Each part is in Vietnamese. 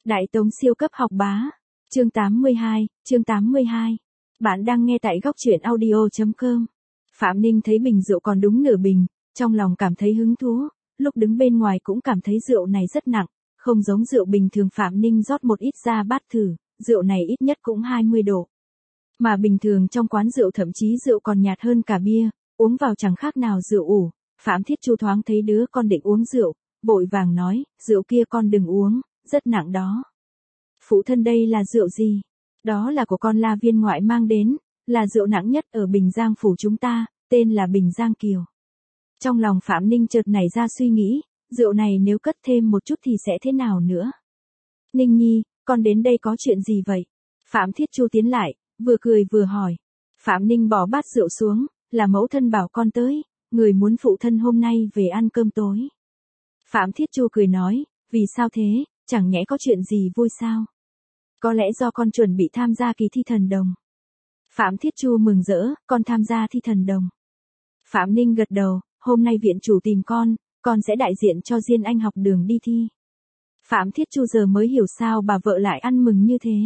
Đại Tống siêu cấp học bá. Chương 82. Bạn đang nghe tại góc truyện audio.com. Phạm Ninh thấy bình rượu còn đúng nửa bình, trong lòng cảm thấy hứng thú, lúc đứng bên ngoài cũng cảm thấy rượu này rất nặng, không giống rượu bình thường. Phạm Ninh rót một ít ra bát thử, rượu này ít nhất cũng 20 độ. Mà bình thường trong quán rượu thậm chí rượu còn nhạt hơn cả bia, uống vào chẳng khác nào rượu ủ. Phạm Thiết Chu thoáng thấy đứa con định uống rượu, vội vàng nói, rượu kia con đừng uống, rất nặng đó. Phụ thân, đây là rượu gì? Đó là của con La Viên ngoại mang đến, là rượu nặng nhất ở Bình Giang phủ chúng ta, tên là Bình Giang Kiều. Trong lòng Phạm Ninh chợt nảy ra suy nghĩ, rượu này nếu cất thêm một chút thì sẽ thế nào nữa? Ninh Nhi, con đến đây có chuyện gì vậy? Phạm Thiết Chu tiến lại, vừa cười vừa hỏi. Phạm Ninh bỏ bát rượu xuống, là mẫu thân bảo con tới, người muốn phụ thân hôm nay về ăn cơm tối. Phạm Thiết Chu cười nói, vì sao thế, chẳng nhẽ có chuyện gì vui sao? Có lẽ do con chuẩn bị tham gia kỳ thi thần đồng. Phạm Thiết Chu mừng rỡ, con tham gia thi thần đồng. Phạm Ninh gật đầu, hôm nay viện chủ tìm con sẽ đại diện cho Diên Anh học đường đi thi. Phạm Thiết Chu giờ mới hiểu sao bà vợ lại ăn mừng như thế.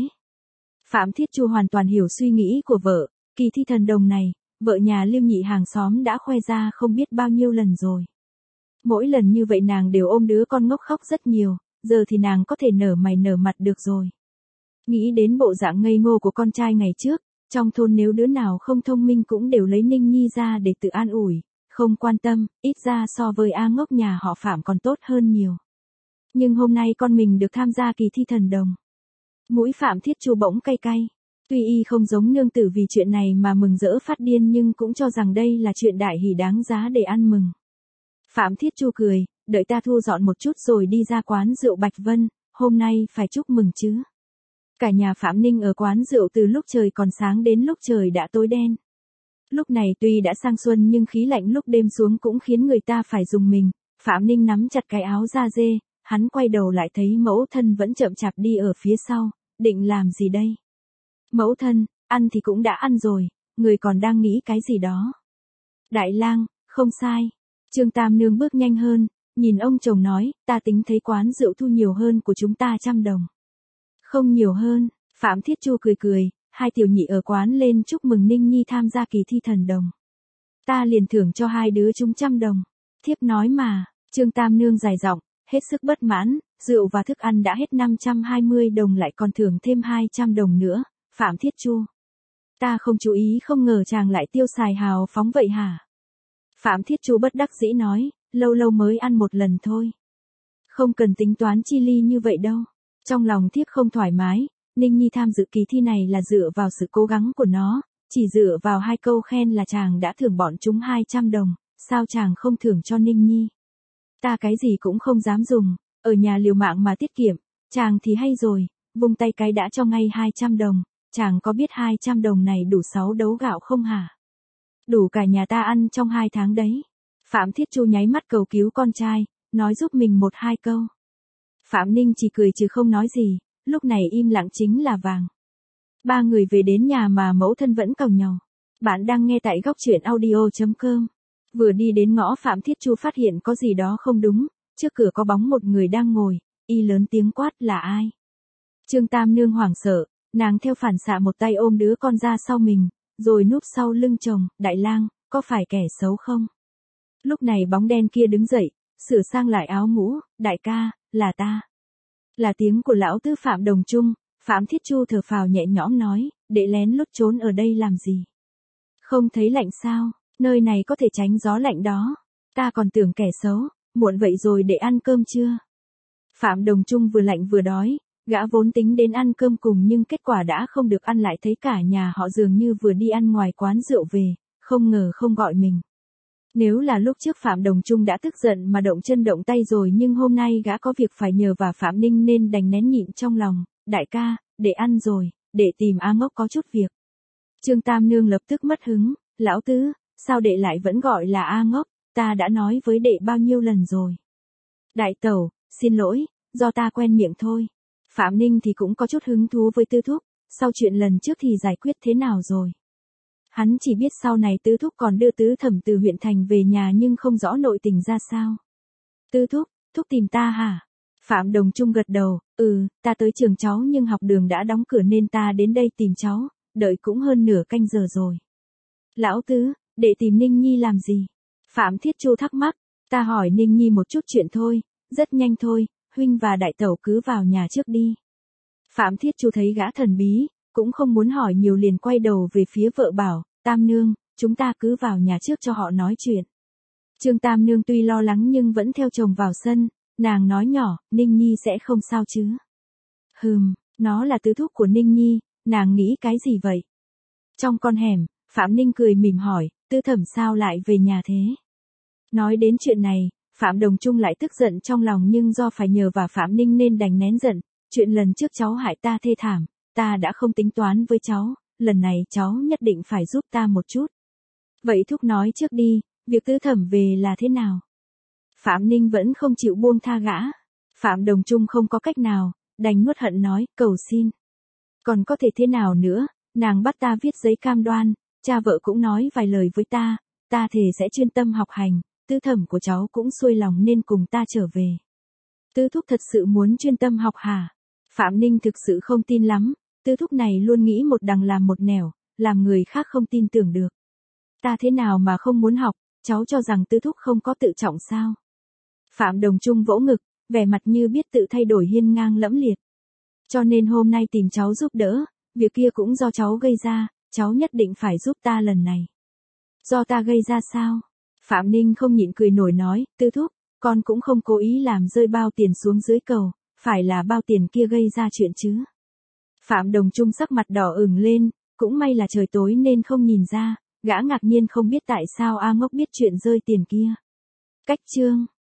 Phạm Thiết Chu hoàn toàn hiểu suy nghĩ của vợ, kỳ thi thần đồng này, vợ nhà Liêu Nhị hàng xóm đã khoe ra không biết bao nhiêu lần rồi. Mỗi lần như vậy nàng đều ôm đứa con ngốc khóc rất nhiều, giờ thì nàng có thể nở mày nở mặt được rồi. Nghĩ đến bộ dạng ngây ngô của con trai ngày trước, trong thôn nếu đứa nào không thông minh cũng đều lấy Ninh Nhi ra để tự an ủi, không quan tâm, ít ra so với A Ngốc nhà họ Phạm còn tốt hơn nhiều. Nhưng hôm nay con mình được tham gia kỳ thi thần đồng. Mũi Phạm Thiết Chu bỗng cay cay. Tuy y không giống nương tử vì chuyện này mà mừng rỡ phát điên nhưng cũng cho rằng đây là chuyện đại hỷ đáng giá để ăn mừng. Phạm Thiết Chu cười, đợi ta thu dọn một chút rồi đi ra quán rượu Bạch Vân, hôm nay phải chúc mừng chứ. Cả nhà Phạm Ninh ở quán rượu từ lúc trời còn sáng đến lúc trời đã tối đen. Lúc này tuy đã sang xuân nhưng khí lạnh lúc đêm xuống cũng khiến người ta phải rùng mình. Phạm Ninh nắm chặt cái áo da dê, hắn quay đầu lại thấy mẫu thân vẫn chậm chạp đi ở phía sau, định làm gì đây? Mẫu thân, ăn thì cũng đã ăn rồi, người còn đang nghĩ cái gì đó? Đại lang, không sai. Trương Tam Nương bước nhanh hơn, nhìn ông chồng nói, ta tính thấy quán rượu thu nhiều hơn của chúng ta 100 đồng. Không nhiều hơn, Phạm Thiết Chu cười cười, hai tiểu nhị ở quán lên chúc mừng Ninh Nhi tham gia kỳ thi thần đồng. Ta liền thưởng cho hai đứa chúng 100 đồng. Thiếp nói mà, Trương Tam Nương dài giọng, hết sức bất mãn, rượu và thức ăn đã hết 520 đồng lại còn thưởng thêm 200 đồng nữa, Phạm Thiết Chu. Ta không chú ý không ngờ chàng lại tiêu xài hào phóng vậy hả? Phạm Thiết Chu bất đắc dĩ nói, lâu lâu mới ăn một lần thôi. Không cần tính toán chi ly như vậy đâu. Trong lòng thiếp không thoải mái, Ninh Nhi tham dự kỳ thi này là dựa vào sự cố gắng của nó, chỉ dựa vào 2 câu khen là chàng đã thưởng bọn chúng 200 đồng, sao chàng không thưởng cho Ninh Nhi? Ta cái gì cũng không dám dùng, ở nhà liều mạng mà tiết kiệm, chàng thì hay rồi, vung tay cái đã cho ngay 200 đồng, chàng có biết 200 đồng này đủ 6 đấu gạo không hả? Đủ cả nhà ta ăn trong 2 tháng đấy. Phạm Thiết Chu nháy mắt cầu cứu con trai, nói giúp mình 1-2 câu. Phạm Ninh chỉ cười chứ không nói gì, lúc này im lặng chính là vàng. Ba người về đến nhà mà mẫu thân vẫn càu nhàu. Bạn đang nghe tại góc truyện audio.com. Vừa đi đến ngõ Phạm Thiết Chu phát hiện có gì đó không đúng, trước cửa có bóng một người đang ngồi, y lớn tiếng quát là ai. Trương Tam Nương hoảng sợ, nàng theo phản xạ một tay ôm đứa con ra sau mình, rồi núp sau lưng chồng, đại lang, có phải kẻ xấu không? Lúc này bóng đen kia đứng dậy, sửa sang lại áo mũ, đại ca, là ta. Là tiếng của lão tứ Phạm Đồng Trung. Phạm Thiết Chu thở phào nhẹ nhõm nói, đệ lén lút trốn ở đây làm gì? Không thấy lạnh sao, nơi này có thể tránh gió lạnh đó. Ta còn tưởng kẻ xấu, muộn vậy rồi để ăn cơm chưa? Phạm Đồng Trung vừa lạnh vừa đói, gã vốn tính đến ăn cơm cùng nhưng kết quả đã không được ăn lại thấy cả nhà họ dường như vừa đi ăn ngoài quán rượu về, không ngờ không gọi mình. Nếu là lúc trước Phạm Đồng Trung đã tức giận mà động chân động tay rồi nhưng hôm nay gã có việc phải nhờ và Phạm Ninh nên đành nén nhịn trong lòng, đại ca, để ăn rồi, để tìm A Ngốc có chút việc. Trương Tam Nương lập tức mất hứng, lão tứ, sao đệ lại vẫn gọi là A Ngốc, ta đã nói với đệ bao nhiêu lần rồi. Đại tẩu, xin lỗi, do ta quen miệng thôi. Phạm Ninh thì cũng có chút hứng thú với Tư Thúc, sau chuyện lần trước thì giải quyết thế nào rồi. Hắn chỉ biết sau này Tư Thúc còn đưa Tứ Thẩm từ huyện thành về nhà nhưng không rõ nội tình ra sao. Tư Thúc, Thúc tìm ta hả? Phạm Đồng Trung gật đầu, Ta tới trường cháu nhưng học đường đã đóng cửa nên ta đến đây tìm cháu, đợi cũng hơn nửa canh giờ rồi. Lão Tứ, để tìm Ninh Nhi làm gì? Phạm Thiết Chu thắc mắc, ta hỏi Ninh Nhi một chút chuyện thôi, rất nhanh thôi, huynh và đại tẩu cứ vào nhà trước đi. Phạm Thiết Chu thấy gã thần bí, cũng không muốn hỏi nhiều liền quay đầu về phía vợ bảo, Tam Nương, chúng ta cứ vào nhà trước cho họ nói chuyện. Trương Tam Nương tuy lo lắng nhưng vẫn theo chồng vào sân, nàng nói nhỏ, Ninh Nhi sẽ không sao chứ. Nó là tứ thúc của Ninh Nhi, nàng nghĩ cái gì vậy? Trong con hẻm, Phạm Ninh cười mỉm hỏi, Tư Thẩm sao lại về nhà thế? Nói đến chuyện này, Phạm Đồng Trung lại tức giận trong lòng nhưng do phải nhờ vào Phạm Ninh nên đành nén giận, chuyện lần trước cháu hại ta thê thảm, ta đã không tính toán với cháu, lần này cháu nhất định phải giúp ta một chút. Vậy thúc nói trước đi, việc Tư Thẩm về là thế nào? Phạm Ninh vẫn không chịu buông tha gã. Phạm Đồng Trung không có cách nào, đành nuốt hận nói, cầu xin. Còn có thể thế nào nữa, nàng bắt ta viết giấy cam đoan, cha vợ cũng nói vài lời với ta thề sẽ chuyên tâm học hành, Tư Thẩm của cháu cũng xuôi lòng nên cùng ta trở về. Tư thúc thật sự muốn chuyên tâm học hả? Phạm Ninh thực sự không tin lắm, Tư thúc này luôn nghĩ một đằng làm một nẻo, làm người khác không tin tưởng được. Ta thế nào mà không muốn học, cháu cho rằng Tư thúc không có tự trọng sao? Phạm Đồng Trung vỗ ngực, vẻ mặt như biết tự thay đổi hiên ngang lẫm liệt. Cho nên hôm nay tìm cháu giúp đỡ, việc kia cũng do cháu gây ra, cháu nhất định phải giúp ta lần này. Do ta gây ra sao? Phạm Ninh không nhịn cười nổi nói, Tư thúc, con cũng không cố ý làm rơi bao tiền xuống dưới cầu, phải là bao tiền kia gây ra chuyện chứ. Phạm Đồng Trung sắc mặt đỏ ửng lên, cũng may là trời tối nên không nhìn ra, gã ngạc nhiên không biết tại sao A Ngốc biết chuyện rơi tiền kia. Cách chương